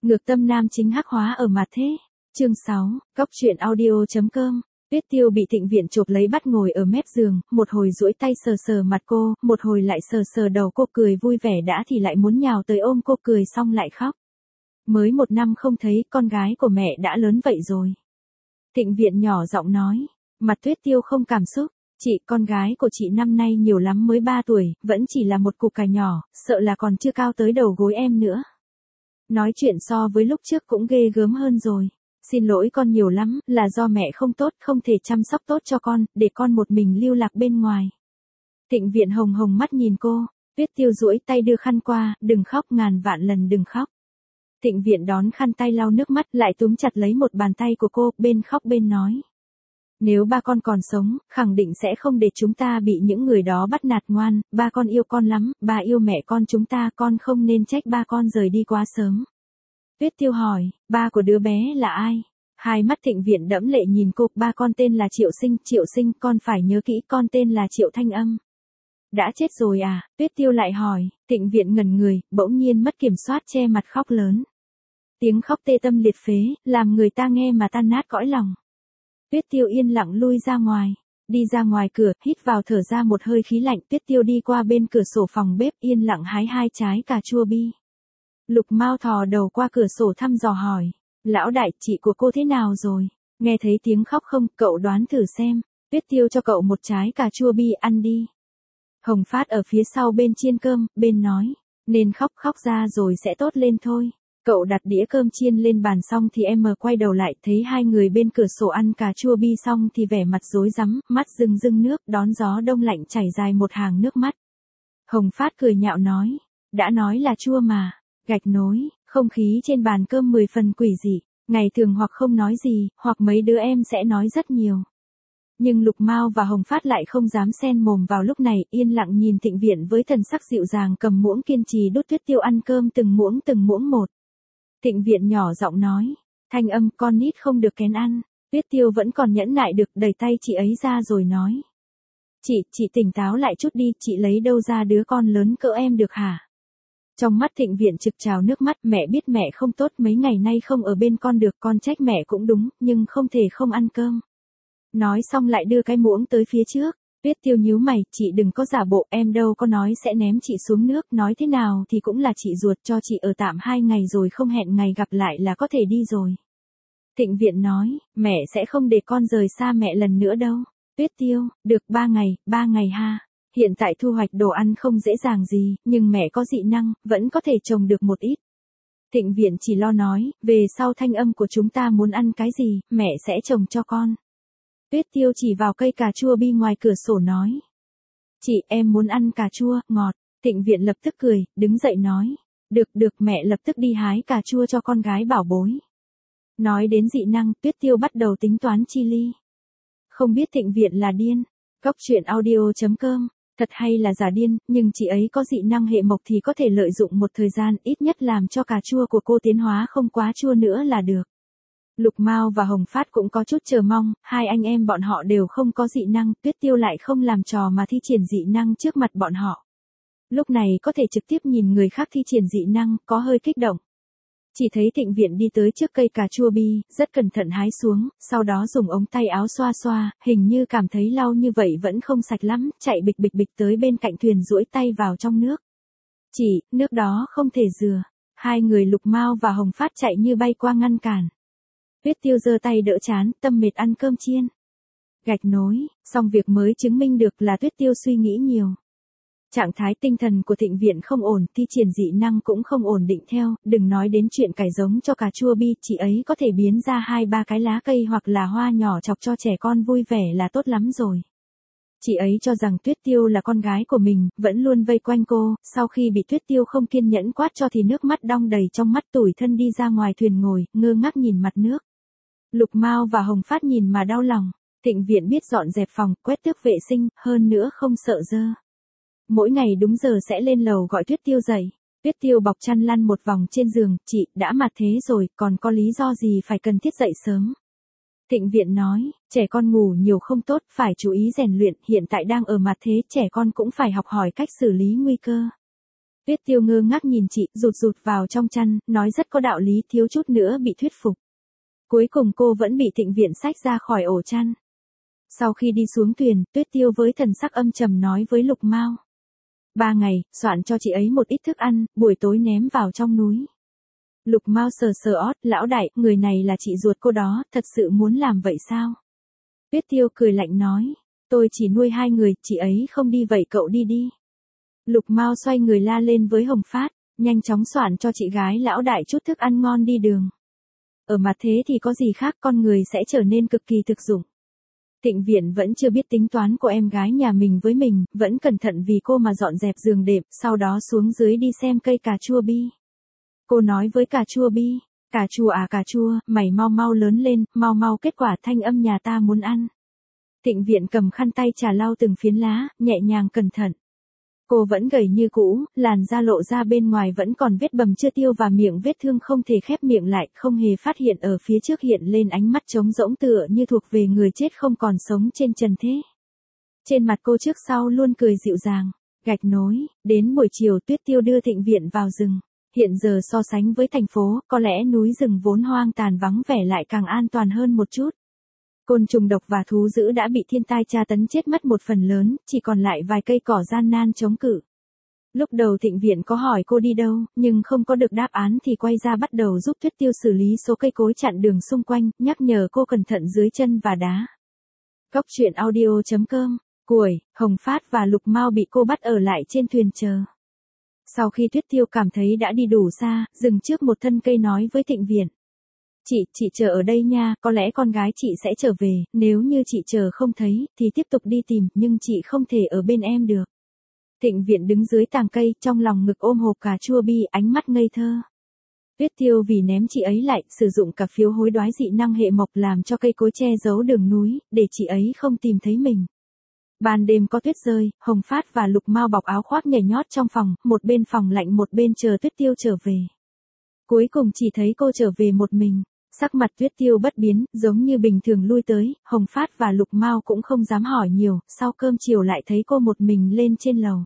Ngược tâm nam chính hắc hóa ở mặt thế. Chương 6, Cóc truyện audio.com. Tuyết Tiêu bị Thịnh Viện chộp lấy bắt ngồi ở mép giường, một hồi duỗi tay sờ sờ mặt cô, một hồi lại sờ sờ đầu cô, cười vui vẻ đã thì lại muốn nhào tới ôm cô, cười xong lại khóc. Mới 1 năm không thấy, con gái của mẹ đã lớn vậy rồi. Thịnh Viện nhỏ giọng nói. Mặt Tuyết Tiêu không cảm xúc. Chị, con gái của chị năm nay nhiều lắm mới 3 tuổi, vẫn chỉ là một cục cải nhỏ, sợ là còn chưa cao tới đầu gối em nữa. Nói chuyện so với lúc trước cũng ghê gớm hơn rồi. Xin lỗi con nhiều lắm, là do mẹ không tốt, không thể chăm sóc tốt cho con, để con một mình lưu lạc bên ngoài. Thịnh Viện hồng hồng mắt nhìn cô. Tuyết Tiêu duỗi tay đưa khăn qua, đừng khóc, ngàn vạn lần đừng khóc. Thịnh Viện đón khăn tay lau nước mắt, lại túm chặt lấy một bàn tay của cô, bên khóc bên nói. Nếu ba con còn sống, khẳng định sẽ không để chúng ta bị những người đó bắt nạt, ngoan, ba con yêu con lắm, ba yêu mẹ con chúng ta, con không nên trách ba con rời đi quá sớm. Tuyết Tiêu hỏi, ba của đứa bé là ai? Hai mắt Thịnh Viện đẫm lệ nhìn cô, ba con tên là Triệu Sinh, con phải nhớ kỹ, con tên là Triệu Thanh Âm. Đã chết rồi à? Tuyết Tiêu lại hỏi. Thịnh Viện ngẩn người, bỗng nhiên mất kiểm soát, che mặt khóc lớn. Tiếng khóc tê tâm liệt phế, làm người ta nghe mà tan nát cõi lòng. Tuyết Tiêu yên lặng lui ra ngoài. Đi ra ngoài cửa, hít vào thở ra một hơi khí lạnh. Tuyết Tiêu đi qua bên cửa sổ phòng bếp, yên lặng hái 2 trái cà chua bi. Lục Mao thò đầu qua cửa sổ thăm dò hỏi. Lão đại, chị của cô thế nào rồi? Nghe thấy tiếng khóc không, cậu đoán thử xem. Tuyết Tiêu cho cậu 1 trái cà chua bi, ăn đi. Hồng Phát ở phía sau bên chiên cơm, bên nói. Nên khóc ra rồi sẽ tốt lên thôi. Cậu đặt đĩa cơm chiên lên bàn xong thì em quay đầu lại, thấy 2 người bên cửa sổ ăn cà chua bi xong thì vẻ mặt rối rắm, mắt rưng rưng nước, đón gió đông lạnh chảy dài một hàng nước mắt. Hồng Phát cười nhạo nói. Đã nói là chua mà. Gạch nối, không khí trên bàn cơm 10 phần quỷ dị. Ngày thường hoặc không nói gì, hoặc mấy đứa em sẽ nói rất nhiều. Nhưng Lục Mao và Hồng Phát lại không dám xen mồm vào lúc này, yên lặng nhìn Thịnh Viện với thần sắc dịu dàng cầm muỗng kiên trì đút Tuyết Tiêu ăn cơm từng muỗng một. Thịnh Viện nhỏ giọng nói. Thanh Âm, con nít không được kén ăn. Tuyết Tiêu vẫn còn nhẫn nại được, đẩy tay chị ấy ra rồi nói. Chị tỉnh táo lại chút đi, chị lấy đâu ra đứa con lớn cỡ em được hả? Trong mắt Thịnh Viện trực trào nước mắt, mẹ biết mẹ không tốt, mấy ngày nay không ở bên con được, con trách mẹ cũng đúng, nhưng không thể không ăn cơm. Nói xong lại đưa cái muỗng tới phía trước. Tuyết Tiêu nhíu mày, chị đừng có giả bộ, em đâu có nói sẽ ném chị xuống nước, nói thế nào thì cũng là chị ruột, cho chị ở tạm 2 ngày rồi không hẹn ngày gặp lại là có thể đi rồi. Thịnh Viện nói, mẹ sẽ không để con rời xa mẹ lần nữa đâu. Tuyết Tiêu, được 3 ngày ha. Hiện tại thu hoạch đồ ăn không dễ dàng gì, nhưng mẹ có dị năng, vẫn có thể trồng được một ít. Thịnh Viện chỉ lo nói, về sau Thanh Âm của chúng ta muốn ăn cái gì, mẹ sẽ trồng cho con. Tuyết Tiêu chỉ vào cây cà chua bi ngoài cửa sổ nói. Chị, em muốn ăn cà chua, ngọt. Thịnh Viện lập tức cười, đứng dậy nói. Được, mẹ lập tức đi hái cà chua cho con gái bảo bối. Nói đến dị năng, Tuyết Tiêu bắt đầu tính toán chi ly. Không biết Thịnh Viện là điên. Cóc truyện audio.com. Thật hay là giả điên, nhưng chị ấy có dị năng hệ mộc thì có thể lợi dụng một thời gian, ít nhất làm cho cà chua của cô tiến hóa không quá chua nữa là được. Lục Mao và Hồng Phát cũng có chút chờ mong, 2 anh em bọn họ đều không có dị năng, Tuyết Tiêu lại không làm trò mà thi triển dị năng trước mặt bọn họ. Lúc này có thể trực tiếp nhìn người khác thi triển dị năng, có hơi kích động. Chỉ thấy Thịnh Viện đi tới trước cây cà chua bi, rất cẩn thận hái xuống, sau đó dùng ống tay áo xoa xoa, hình như cảm thấy lau như vậy vẫn không sạch lắm, chạy bịch tới bên cạnh thuyền duỗi tay vào trong nước. Chỉ, nước đó không thể rửa. 2 người Lục Mao và Hồng Phát chạy như bay qua ngăn cản. Tuyết Tiêu giơ tay đỡ chán, tâm mệt ăn cơm chiên. Gạch nối, xong việc mới chứng minh được là Tuyết Tiêu suy nghĩ nhiều. Trạng thái tinh thần của Thịnh Viện không ổn, thi triển dị năng cũng không ổn định theo, đừng nói đến chuyện cải giống cho cà chua bi, chị ấy có thể biến ra 2-3 cái lá cây hoặc là hoa nhỏ chọc cho trẻ con vui vẻ là tốt lắm rồi. Chị ấy cho rằng Tuyết Tiêu là con gái của mình, vẫn luôn vây quanh cô, sau khi bị Tuyết Tiêu không kiên nhẫn quát cho thì nước mắt đong đầy trong mắt, tủi thân đi ra ngoài thuyền ngồi, ngơ ngác nhìn mặt nước. Lục Mao và Hồng Phát nhìn mà đau lòng. Thịnh Viện biết dọn dẹp phòng, quét tước vệ sinh, hơn nữa không sợ dơ. Mỗi ngày đúng giờ sẽ lên lầu gọi Tuyết Tiêu dậy. Tuyết Tiêu bọc chăn lăn một vòng trên giường, chị, đã mặt thế rồi, còn có lý do gì phải cần thiết dậy sớm. Thịnh Viện nói, trẻ con ngủ nhiều không tốt, phải chú ý rèn luyện, hiện tại đang ở mặt thế, trẻ con cũng phải học hỏi cách xử lý nguy cơ. Tuyết Tiêu ngơ ngác nhìn chị, rụt rụt vào trong chăn, nói rất có đạo lý, thiếu chút nữa bị thuyết phục. Cuối cùng cô vẫn bị Thịnh Viện xách ra khỏi ổ chăn. Sau khi đi xuống thuyền, Tuyết Tiêu với thần sắc âm trầm nói với Lục Mao. 3 ngày, soạn cho chị ấy một ít thức ăn, buổi tối ném vào trong núi. Lục Mao sờ sờ ót, lão đại, người này là chị ruột cô đó, thật sự muốn làm vậy sao? Tuyết Tiêu cười lạnh nói, tôi chỉ nuôi 2 người, chị ấy không đi vậy cậu đi đi. Lục Mao xoay người la lên với Hồng Phát, nhanh chóng soạn cho chị gái lão đại chút thức ăn ngon đi đường. Ở mặt thế thì có gì khác, con người sẽ trở nên cực kỳ thực dụng. Thịnh Viện vẫn chưa biết tính toán của em gái nhà mình với mình, vẫn cẩn thận vì cô mà dọn dẹp giường đệm, sau đó xuống dưới đi xem cây cà chua bi. Cô nói với cà chua bi, cà chua à cà chua, mày mau mau lớn lên, mau mau kết quả thanh âm nhà ta muốn ăn. Thịnh Viện cầm khăn tay trà lau từng phiến lá, nhẹ nhàng cẩn thận. Cô vẫn gầy như cũ, làn da lộ ra bên ngoài vẫn còn vết bầm chưa tiêu và miệng vết thương không thể khép miệng lại, không hề phát hiện ở phía trước hiện lên ánh mắt trống rỗng tựa như thuộc về người chết không còn sống trên trần thế. Trên mặt cô trước sau luôn cười dịu dàng, gạch nối, đến buổi chiều Tuyết Tiêu đưa Thịnh Viện vào rừng. Hiện giờ so sánh với thành phố, có lẽ núi rừng vốn hoang tàn vắng vẻ lại càng an toàn hơn một chút. Côn trùng độc và thú dữ đã bị thiên tai tra tấn chết mất một phần lớn, chỉ còn lại vài cây cỏ gian nan chống cự. Lúc đầu Thịnh Viện có hỏi cô đi đâu, nhưng không có được đáp án thì quay ra bắt đầu giúp Tuyết Tiêu xử lý số cây cối chặn đường xung quanh, nhắc nhở cô cẩn thận dưới chân và đá. Cóc truyện audio.com, Cuổi, Hồng Phát và Lục Mao bị cô bắt ở lại trên thuyền chờ. Sau khi Tuyết Tiêu cảm thấy đã đi đủ xa, dừng trước một thân cây nói với Thịnh Viện. Chị chờ ở đây nha, có lẽ con gái chị sẽ trở về, nếu như chị chờ không thấy, thì tiếp tục đi tìm, nhưng chị không thể ở bên em được. Thịnh Viện đứng dưới tàng cây, trong lòng ngực ôm hộp cà chua bi, ánh mắt ngây thơ. Tuyết Tiêu vì ném chị ấy lại, sử dụng cả phiếu hối đoái dị năng hệ mộc làm cho cây cối che giấu đường núi, để chị ấy không tìm thấy mình. Ban đêm có tuyết rơi, Hồng Phát và Lục Mao bọc áo khoác nhảy nhót trong phòng, một bên phòng lạnh một bên chờ Tuyết Tiêu trở về. Cuối cùng chỉ thấy cô trở về một mình. Sắc mặt Tuyết Tiêu bất biến, giống như bình thường lui tới, Hồng Phát và Lục Mao cũng không dám hỏi nhiều, sau cơm chiều lại thấy cô một mình lên trên lầu.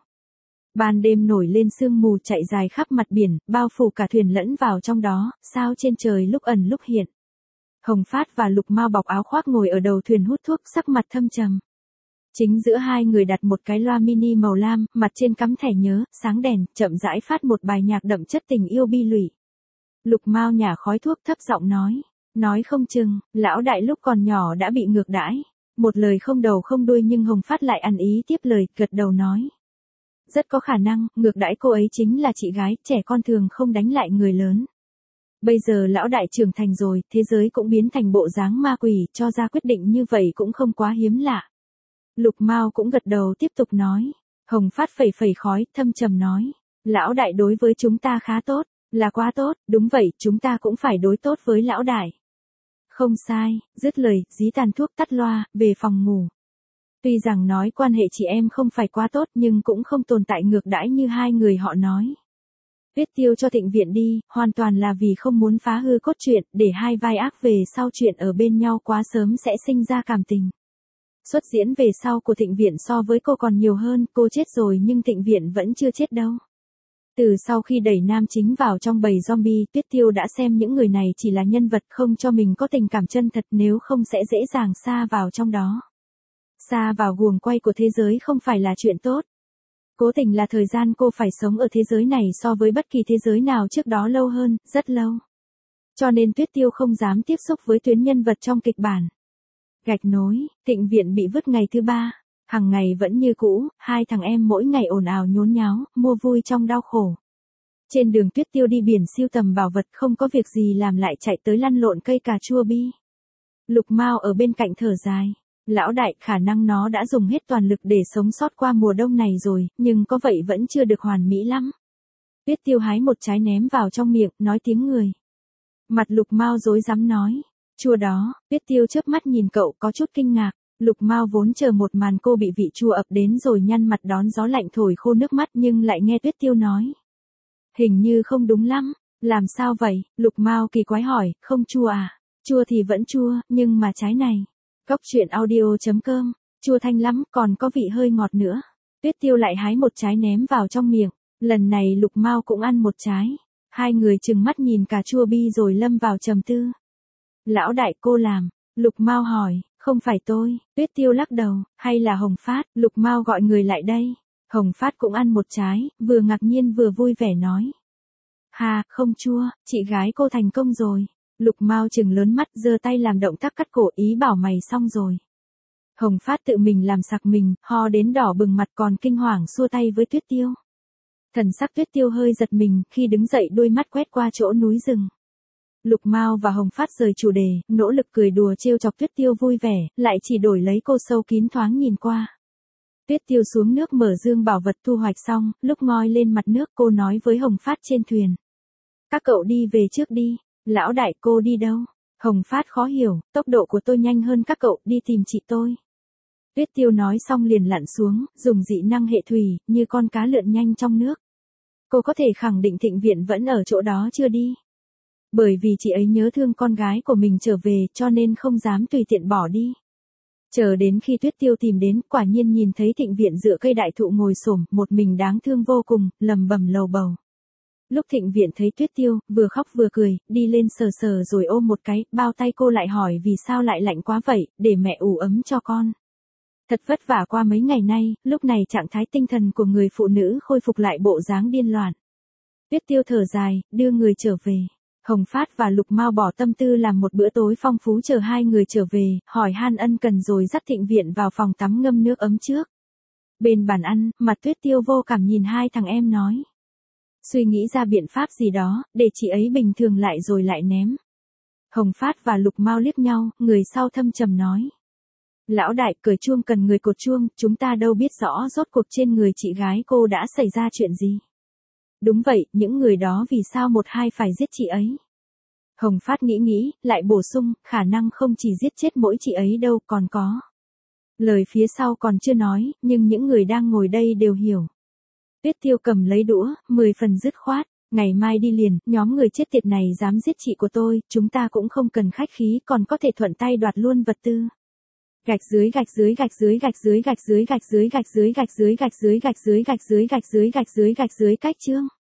Ban đêm nổi lên sương mù chạy dài khắp mặt biển, bao phủ cả thuyền lẫn vào trong đó, sao trên trời lúc ẩn lúc hiện. Hồng Phát và Lục Mao bọc áo khoác ngồi ở đầu thuyền hút thuốc, sắc mặt thâm trầm. Chính giữa hai người đặt một cái loa mini màu lam, mặt trên cắm thẻ nhớ, sáng đèn, chậm rãi phát một bài nhạc đậm chất tình yêu bi lụy. Lục Mao nhả khói thuốc thấp giọng nói không chừng, lão đại lúc còn nhỏ đã bị ngược đãi. Một lời không đầu không đuôi nhưng Hồng Phát lại ăn ý tiếp lời, gật đầu nói. Rất có khả năng, ngược đãi cô ấy chính là chị gái, trẻ con thường không đánh lại người lớn. Bây giờ lão đại trưởng thành rồi, thế giới cũng biến thành bộ dáng ma quỷ, cho ra quyết định như vậy cũng không quá hiếm lạ. Lục Mao cũng gật đầu tiếp tục nói. Hồng Phát phẩy phẩy khói, thâm trầm nói. Lão đại đối với chúng ta khá tốt. Là quá tốt, đúng vậy, chúng ta cũng phải đối tốt với lão đại. Không sai, dứt lời, dí tàn thuốc tắt loa, về phòng ngủ. Tuy rằng nói quan hệ chị em không phải quá tốt nhưng cũng không tồn tại ngược đãi như hai người họ nói. Tuyết Tiêu cho Thịnh Viện đi, hoàn toàn là vì không muốn phá hư cốt truyện, để hai vai ác về sau chuyện ở bên nhau quá sớm sẽ sinh ra cảm tình. Xuất diễn về sau của Thịnh Viện so với cô còn nhiều hơn, cô chết rồi nhưng Thịnh Viện vẫn chưa chết đâu. Từ sau khi đẩy nam chính vào trong bầy zombie, Tuyết Tiêu đã xem những người này chỉ là nhân vật không cho mình có tình cảm chân thật, nếu không sẽ dễ dàng sa vào trong đó. Sa vào guồng quay của thế giới không phải là chuyện tốt. Cố tình là thời gian cô phải sống ở thế giới này so với bất kỳ thế giới nào trước đó lâu hơn, rất lâu. Cho nên Tuyết Tiêu không dám tiếp xúc với tuyến nhân vật trong kịch bản. Gạch nối, Thịnh Viện bị vứt ngày thứ 3. Hằng ngày vẫn như cũ, hai thằng em mỗi ngày ồn ào nhốn nháo, mua vui trong đau khổ. Trên đường Tuyết Tiêu đi biển siêu tầm bảo vật không có việc gì làm lại chạy tới lăn lộn cây cà chua bi. Lục Mao ở bên cạnh thở dài. Lão đại, khả năng nó đã dùng hết toàn lực để sống sót qua mùa đông này rồi, nhưng có vậy vẫn chưa được hoàn mỹ lắm. Tuyết Tiêu hái một trái ném vào trong miệng, nói tiếng người. Mặt Lục Mao rối rắm nói. Chua đó, Tuyết Tiêu chớp mắt nhìn cậu có chút kinh ngạc. Lục Mao vốn chờ một màn cô bị vị chua ập đến rồi nhăn mặt đón gió lạnh thổi khô nước mắt nhưng lại nghe Tuyết Tiêu nói. Hình như không đúng lắm, làm sao vậy? Lục Mao kỳ quái hỏi, không chua à? Chua thì vẫn chua, nhưng mà trái này. Cóc truyện audio.com, chua thanh lắm, còn có vị hơi ngọt nữa. Tuyết Tiêu lại hái một trái ném vào trong miệng. Lần này Lục Mao cũng ăn một trái. Hai người trừng mắt nhìn cà chua bi rồi lâm vào trầm tư. Lão đại cô làm. Lục Mao hỏi, không phải tôi. Tuyết Tiêu lắc đầu, hay là Hồng Phát. Lục Mao gọi người lại đây. Hồng Phát cũng ăn một trái, vừa ngạc nhiên vừa vui vẻ nói. Hà, không chua, chị gái cô thành công rồi. Lục Mao trừng lớn mắt giơ tay làm động tác cắt cổ ý bảo mày xong rồi. Hồng Phát tự mình làm sặc mình, ho đến đỏ bừng mặt còn kinh hoàng xua tay với Tuyết Tiêu. Thần sắc Tuyết Tiêu hơi giật mình khi đứng dậy đôi mắt quét qua chỗ núi rừng. Lục Mao và Hồng Phát rời chủ đề, nỗ lực cười đùa trêu chọc Tuyết Tiêu vui vẻ, lại chỉ đổi lấy cô sâu kín thoáng nhìn qua. Tuyết Tiêu xuống nước mở dương bảo vật thu hoạch xong, lúc ngoi lên mặt nước cô nói với Hồng Phát trên thuyền. Các cậu đi về trước đi, lão đại cô đi đâu? Hồng Phát khó hiểu, tốc độ của tôi nhanh hơn các cậu, đi tìm chị tôi. Tuyết Tiêu nói xong liền lặn xuống, dùng dị năng hệ thủy, như con cá lượn nhanh trong nước. Cô có thể khẳng định Thịnh Viện vẫn ở chỗ đó chưa đi. Bởi vì chị ấy nhớ thương con gái của mình trở về cho nên không dám tùy tiện bỏ đi. Chờ đến khi Tuyết Tiêu tìm đến, quả nhiên nhìn thấy Thịnh Viện dựa cây đại thụ ngồi xổm, một mình đáng thương vô cùng, lầm bầm lầu bầu. Lúc Thịnh Viện thấy Tuyết Tiêu, vừa khóc vừa cười, đi lên sờ sờ rồi ôm một cái, bao tay cô lại hỏi vì sao lại lạnh quá vậy, để mẹ ủ ấm cho con. Thật vất vả qua mấy ngày nay, lúc này trạng thái tinh thần của người phụ nữ khôi phục lại bộ dáng điên loạn. Tuyết Tiêu thở dài, đưa người trở về. Hồng Phát và Lục Mao bỏ tâm tư làm một bữa tối phong phú chờ hai người trở về, hỏi han ân cần rồi dắt Thịnh Viện vào phòng tắm ngâm nước ấm trước. Bên bàn ăn, mặt Tuyết Tiêu vô cảm nhìn hai thằng em nói. Suy nghĩ ra biện pháp gì đó, để chị ấy bình thường lại rồi lại ném. Hồng Phát và Lục Mao liếc nhau, người sau thâm trầm nói. Lão đại, cởi chuông cần người cột chuông, chúng ta đâu biết rõ rốt cuộc trên người chị gái cô đã xảy ra chuyện gì. Đúng vậy, những người đó vì sao một hai phải giết chị ấy. Hồng Phát nghĩ, lại bổ sung, khả năng không chỉ giết chết mỗi chị ấy đâu, còn có. Lời phía sau còn chưa nói, nhưng những người đang ngồi đây đều hiểu. Tuyết Tiêu cầm lấy đũa, 10 phần dứt khoát, ngày mai đi liền, nhóm người chết tiệt này dám giết chị của tôi, chúng ta cũng không cần khách khí, còn có thể thuận tay đoạt luôn vật tư. Gạch dưới gạch dưới gạch dưới gạch dưới gạch dưới gạch dưới gạch dưới gạch dưới gạch dưới gạch dưới gạch dưới gạch dưới gạch dưới gạch dưới cách chương.